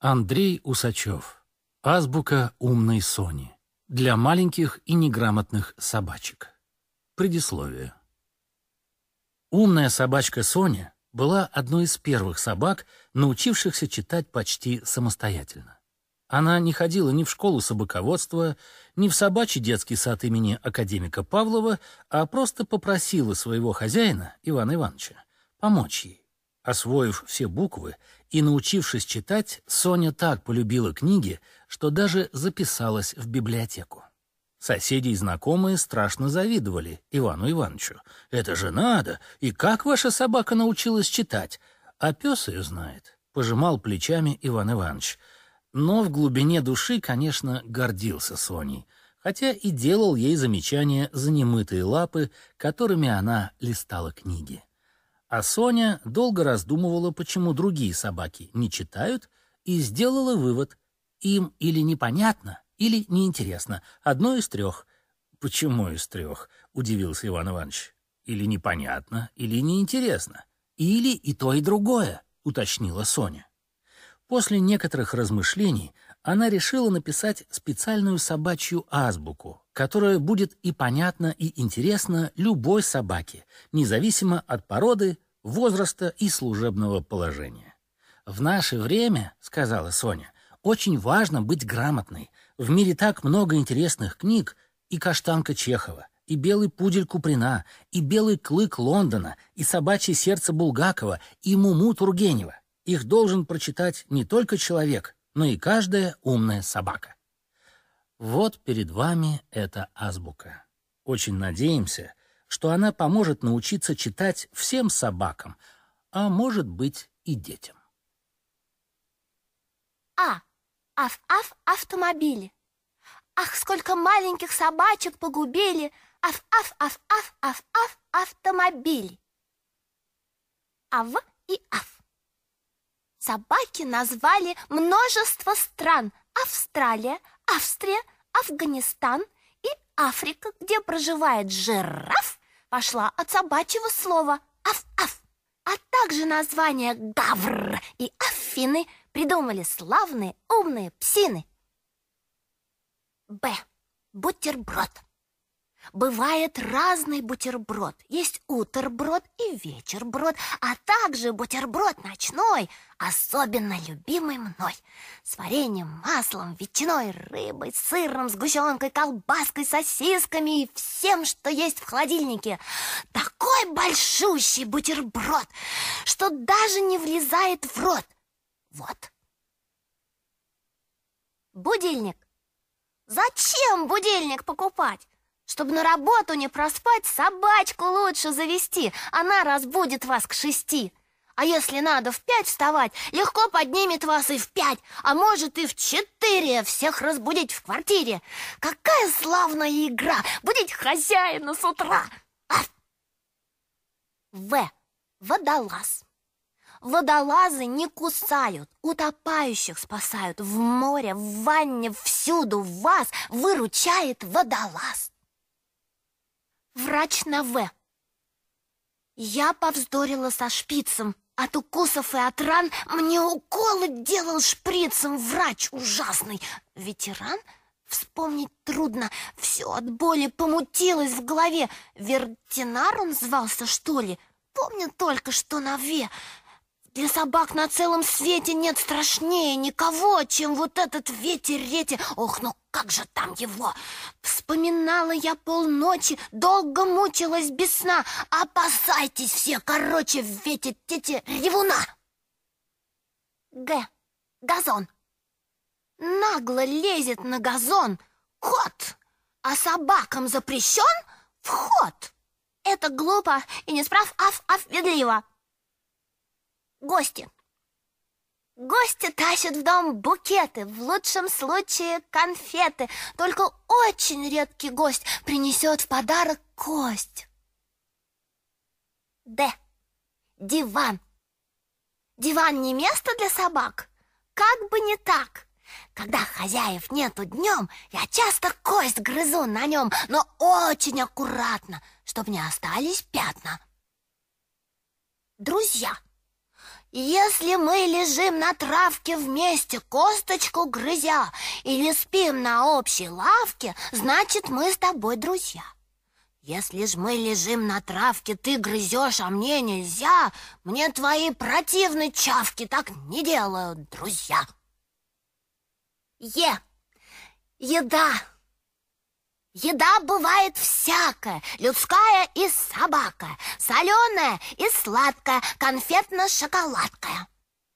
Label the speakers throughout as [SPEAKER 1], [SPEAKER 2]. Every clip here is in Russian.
[SPEAKER 1] Андрей Усачев. Азбука умной Сони. Для маленьких и неграмотных собачек. Предисловие. Умная собачка Соня была одной из первых собак, научившихся читать почти самостоятельно. Она не ходила ни в школу собаководства, ни в собачий детский сад имени академика Павлова, а просто попросила своего хозяина, Ивана Ивановича, помочь ей. Освоив все буквы и научившись читать, Соня так полюбила книги, что даже записалась в библиотеку. Соседи и знакомые страшно завидовали Ивану Ивановичу. «Это же надо! И как ваша собака научилась читать? А пес ее знает», — пожимал плечами Иван Иванович. Но в глубине души, конечно, гордился Соней, хотя и делал ей замечания за немытые лапы, которыми она листала книги. А Соня долго раздумывала, почему другие собаки не читают, и сделала вывод: им или непонятно, или неинтересно. Одно из трех. «Почему из трех?» — удивился Иван Иванович. «Или непонятно, или неинтересно. Или и то, и другое», — уточнила Соня. После некоторых размышлений она решила написать специальную собачью азбуку, которая будет и понятна, и интересна любой собаке, независимо от породы, возраста и служебного положения. «В наше время, — сказала Соня, — очень важно быть грамотной. В мире так много интересных книг: и «Каштанка» Чехова, и «Белый пудель» Куприна, и «Белый клык» Лондона, и «Собачье сердце» Булгакова, и «Муму» Тургенева. Их должен прочитать не только человек, но и каждая умная собака. Вот перед вами эта азбука. Очень надеемся, что она поможет научиться читать всем собакам, а может быть и детям.
[SPEAKER 2] Аф-аф автомобили. Ах, сколько маленьких собачек погубили. Аф-аф-аф-аф-аф-аф автомобили. Ав и аф. Собаки назвали множество стран: Австралия, Австрия, Афганистан и Африка, где проживает жираф, пошла от собачьего слова «аф-аф». А также названия «гавр» и «аффины» придумали славные умные псины. Б. Бутерброд. Бывает разный бутерброд. Есть утерброд и вечерброд, а также бутерброд ночной, особенно любимый мной, с вареньем, маслом, ветчиной, рыбой, сыром, сгущенкой, колбаской, сосисками и всем, что есть в холодильнике. Такой большущий бутерброд, что даже не влезает в рот. Вот. Будильник. Зачем будильник покупать? Чтобы на работу не проспать, собачку лучше завести. Она разбудит вас к 6. А если надо в 5 вставать, легко поднимет вас и в 5, а может и в 4, всех разбудить в квартире. Какая славная игра — будить хозяина с утра! В. Водолаз. Водолазы не кусают, утопающих спасают. В море, в ванне, всюду вас выручает водолаз. Врач на В. Я повздорила со шпицем. От укусов и от ран мне уколы делал шприцем врач ужасный. Ветеран? Вспомнить трудно. Все от боли помутилось в голове. Вертинар он звался, что ли? Помню только, что на В. Для собак на целом свете нет страшнее никого, чем вот этот ветер-ретер. Ох, ну как же там его? Вспоминала я полночи, долго мучилась без сна. Опасайтесь все, короче, ветер-тете ревуна. Г. Газон. Нагло лезет на газон кот, а собакам запрещен вход. Это глупо и несправедливо. Гости. Гости тащат в дом букеты, в лучшем случае конфеты. Только очень редкий гость принесет в подарок кость. Д. Диван. Диван не место для собак? Как бы не так. Когда хозяев нету днем, я часто кость грызу на нем, но очень аккуратно, чтобы не остались пятна. Друзья. Если мы лежим на травке вместе, косточку грызя, или спим на общей лавке, значит, мы с тобой друзья. Если ж мы лежим на травке, ты грызешь, а мне нельзя, мне твои противные чавки так не делают, друзья. Еда. Еда бывает всякая, людская и собакая, соленая и сладкая, конфетно-шоколадкая.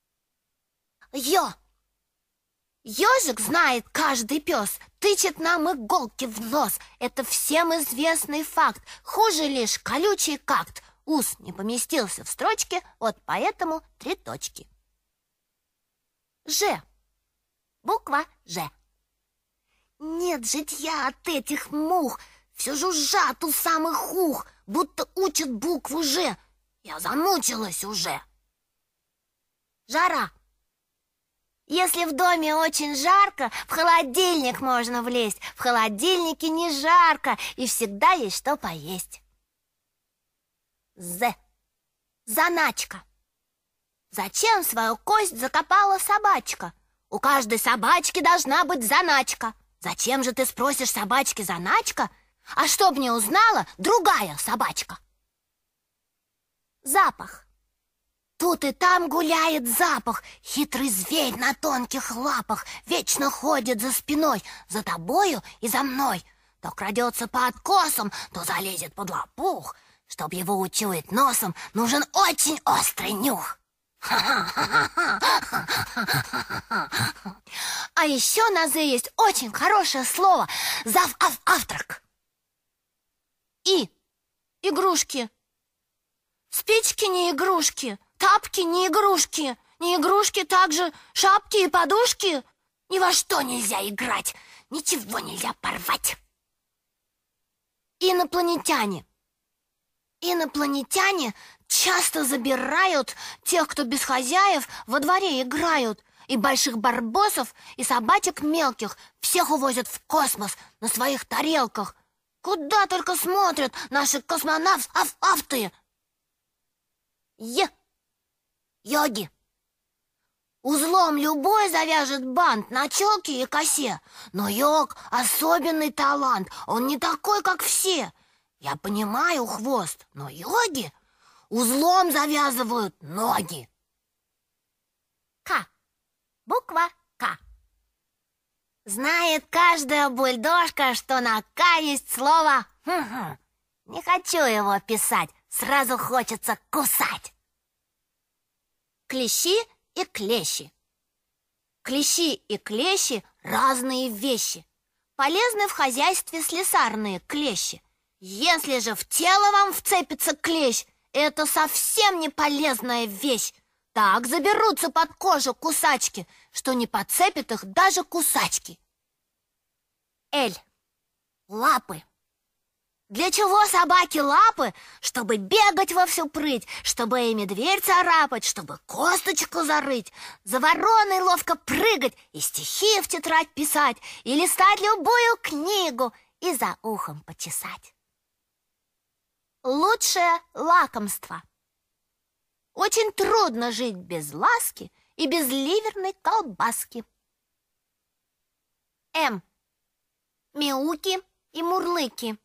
[SPEAKER 2] Ежик знает каждый пес, тычет нам иголки в нос. Это всем известный факт. Хуже лишь колючий какт. Ус не поместился в строчке, вот поэтому 3 точки. Ж. Буква Ж. Нет житья от этих мух, все жужжат у самых ух, будто учат букву Ж. Я замучилась уже. Жара. Если в доме очень жарко, в холодильник можно влезть. В холодильнике не жарко, и всегда есть что поесть. З. Заначка. Зачем свою кость закопала собачка? У каждой собачки должна быть заначка. Зачем же ты спросишь собачки заначка? А чтоб не узнала другая собачка. Запах. Тут и там гуляет запах, хитрый зверь на тонких лапах, вечно ходит за спиной, за тобою и за мной. То крадется по откосам, то залезет под лопух. Чтоб его учуять носом, нужен очень острый нюх. А еще на «з» есть очень хорошее слово «завтрак». И. Игрушки. Спички не игрушки. Тапки не игрушки, не игрушки также шапки и подушки. Ни во что нельзя играть, ничего нельзя порвать. Инопланетяне. Инопланетяне часто забирают тех, кто без хозяев во дворе играют. И больших барбосов, и собачек мелких всех увозят в космос на своих тарелках. Куда только смотрят наши космонавты. Йоги. Узлом любой завяжет бант на челке и косе. Но йог — особенный талант, он не такой, как все. Я понимаю хвост, но йоги узлом завязывают ноги. К. Буква К. Знает каждая бульдожка, что на К есть слово «хм-хм». Не хочу его писать, сразу хочется кусать. Клещи и клещи. Клещи и клещи – разные вещи. Полезны в хозяйстве слесарные клещи. Если же в тело вам вцепится клещ, это совсем не полезная вещь. Так заберутся под кожу кусачки, что не подцепят их даже кусачки. Л. Лапы. Для чего собаке лапы? Чтобы бегать во всю прыть, чтобы ими дверь царапать, чтобы косточку зарыть, за вороной ловко прыгать и стихи в тетрадь писать, и листать любую книгу, и за ухом почесать. Лучшее лакомство. Очень трудно жить без ласки и без ливерной колбаски. М. Мяуки и мурлыки.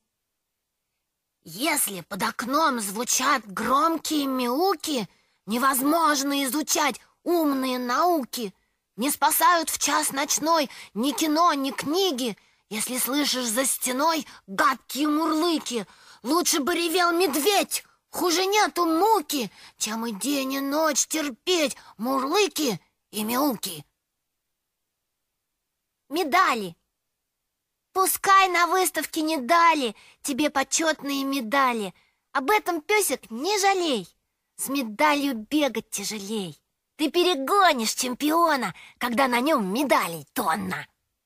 [SPEAKER 2] Если под окном звучат громкие мяуки, невозможно изучать умные науки. Не спасают в час ночной ни кино, ни книги. Если слышишь за стеной гадкие мурлыки, лучше бы ревел медведь, хуже нету муки, чем и день, и ночь терпеть мурлыки и мяуки. Медали. Пускай на выставке не дали тебе почетные медали. Об этом, песик, не жалей. С медалью бегать тяжелей. Ты перегонишь чемпиона, когда на нем медалей тонна.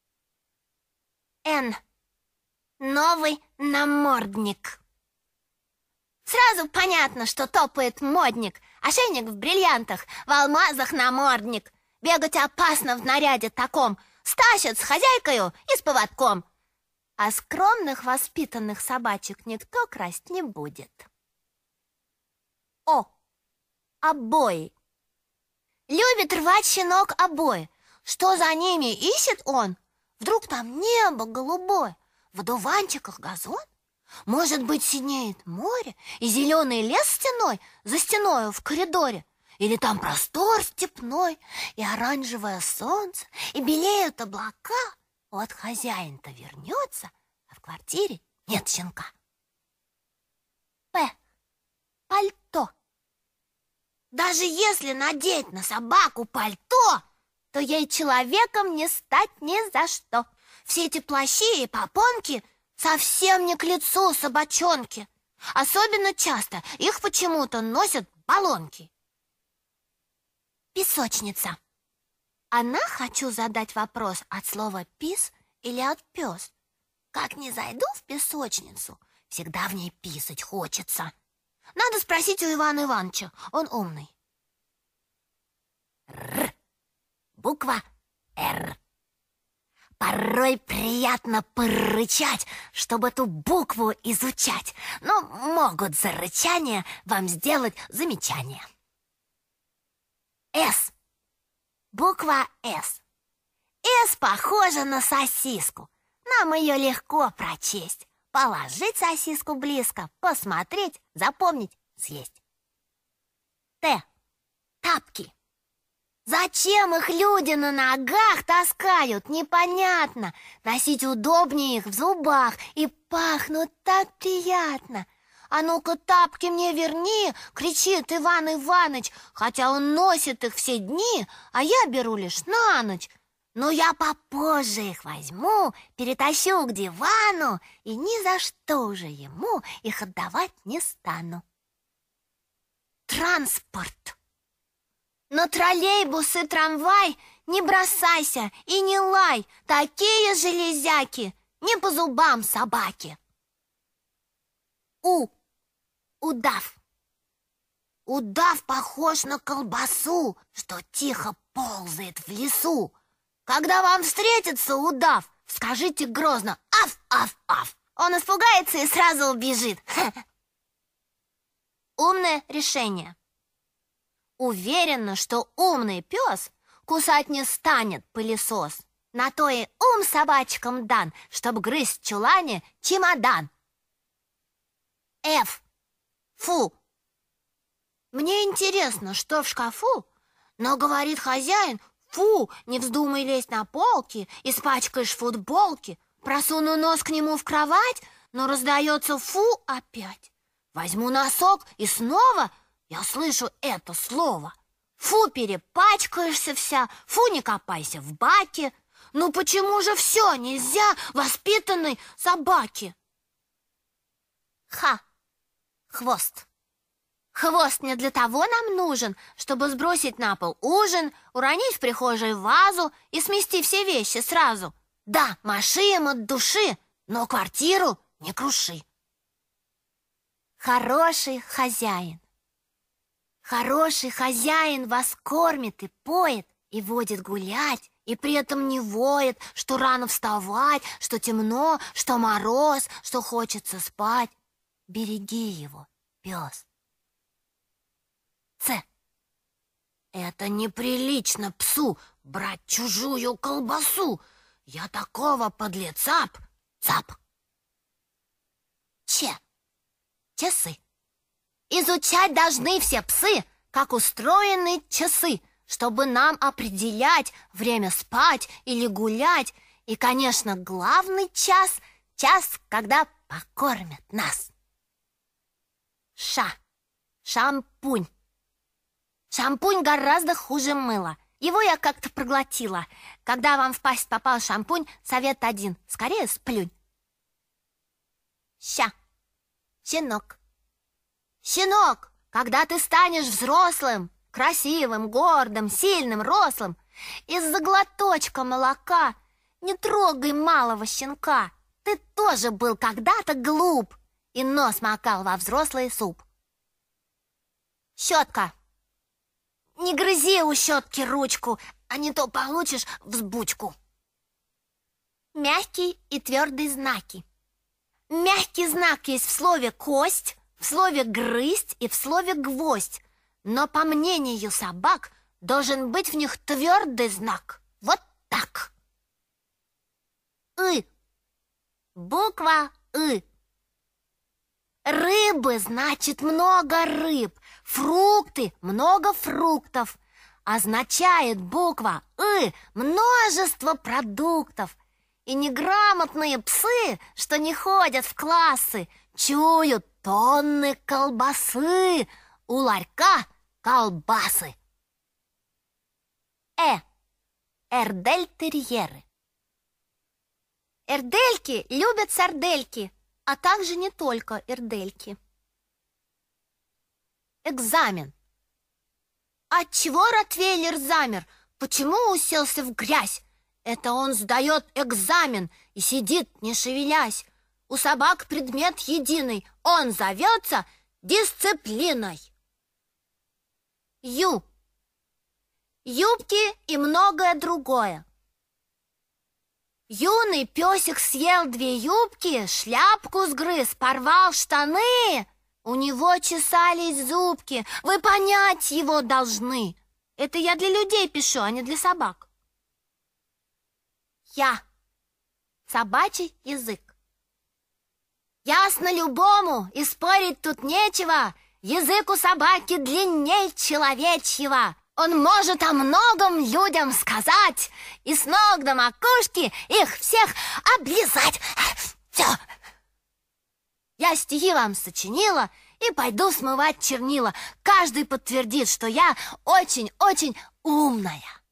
[SPEAKER 2] Н. Новый намордник. Сразу понятно, что топает модник. Ошейник в бриллиантах, в алмазах намордник. Бегать опасно в наряде таком. Стащат с хозяйкою и с поводком. А скромных воспитанных собачек никто красть не будет. О. Обои. Любит рвать щенок обои. Что за ними ищет он? Вдруг там небо голубое, в одуванчиках газон? Может быть, синеет море и зеленый лес стеной, за стеною в коридоре? Или там простор степной и оранжевое солнце, и белеют облака? Вот хозяин-то вернется, а в квартире нет щенка. П. Пальто. Даже если надеть на собаку пальто, то ей человеком не стать ни за что. Все эти плащи и попонки совсем не к лицу собачонки. Особенно часто их почему-то носят баллонки. Песочница. Она, хочу задать вопрос, от слова «пис» или от «пес». Как не зайду в песочницу, всегда в ней писать хочется. Надо спросить у Ивана Ивановича, он умный. Р. Буква «Р». Порой приятно порычать, чтобы эту букву изучать, но могут за рычание вам сделать замечание. С. Буква «С». «С» похожа на сосиску. Нам ее легко прочесть. Положить сосиску близко, посмотреть, запомнить, съесть. Т. Тапки. Зачем их люди на ногах таскают, непонятно. Носить удобнее их в зубах, и пахнут так приятно. «А ну-ка, тапки мне верни!» — кричит Иван Иваныч, хотя он носит их все дни, а я беру лишь на ночь. Но я попозже их возьму, перетащу к дивану, и ни за что уже ему их отдавать не стану. Транспорт. На троллейбус и трамвай не бросайся и не лай, такие железяки, не по зубам собаки. У. Удав. Удав похож на колбасу, что тихо ползает в лесу. Когда вам встретится удав, скажите грозно «Аф, аф, аф». Он испугается и сразу убежит. Умное решение. Уверена, что умный пес кусать не станет пылесос. На то и ум собачкам дан, чтоб грызть в чулане чемодан. Ф. Фу. Мне интересно, что в шкафу, но говорит хозяин: «Фу, не вздумай лезть на полки, испачкаешь футболки». Просуну нос к нему в кровать, но раздается «фу» опять. Возьму носок, и снова я слышу это слово. «Фу, перепачкаешься вся, фу, не копайся в баке». Ну почему же все нельзя воспитанной собаке? Х. Хвост. Хвост не для того нам нужен, чтобы сбросить на пол ужин, уронить в прихожей вазу и смести все вещи сразу. Да, маши им от души, но квартиру не круши. Хороший хозяин. Хороший хозяин вас кормит и поет, и водит гулять, и при этом не воет, что рано вставать, что темно, что мороз, что хочется спать. Береги его, пес. Ц. Это неприлично псу брать чужую колбасу. Я такого подлеца цап. Че. Часы. Изучать должны все псы, как устроены часы, чтобы нам определять время спать или гулять. И, конечно, главный час — час, когда покормят нас. Ша. Шампунь. Шампунь гораздо хуже мыла. Его я как-то проглотила. Когда вам в пасть попал шампунь, совет один — скорее сплюнь. Ща. Щенок. Щенок, когда ты станешь взрослым, красивым, гордым, сильным, рослым, из-за глоточка молока не трогай малого щенка. Ты тоже был когда-то глуп и нос макал во взрослый суп. Щетка. Не грызи у щетки ручку, а не то получишь взбучку. Мягкий и твердый знаки. Мягкий знак есть в слове «кость», в слове «грызть» и в слове «гвоздь». Но, по мнению собак, должен быть в них твердый знак. Вот так. «ы». Буква «ы». Рыбы значит много рыб, фрукты много фруктов. Означает буква «ы» множество продуктов. И неграмотные псы, что не ходят в классы, чуют тонны колбасы, у ларька колбасы. Эрдельтерьеры. Эрдельки любят сардельки, а также не только эрдельки. Экзамен. Отчего Ротвейлер замер? Почему уселся в грязь? Это он сдает экзамен и сидит, не шевелясь. У собак предмет единый, он зовется дисциплиной. Ю. Юбки и многое другое. Юный песик съел 2 юбки, шляпку сгрыз, порвал штаны. У него чесались зубки. Вы понять его должны. Это я для людей пишу, а не для собак. Я. Собачий язык. Ясно любому, и спорить тут нечего. Язык у собаки длинней человечьего. Он может о многом людям сказать и с ног до макушки их всех облизать. Все. Я стихи вам сочинила и пойду смывать чернила. Каждый подтвердит, что я очень-очень умная.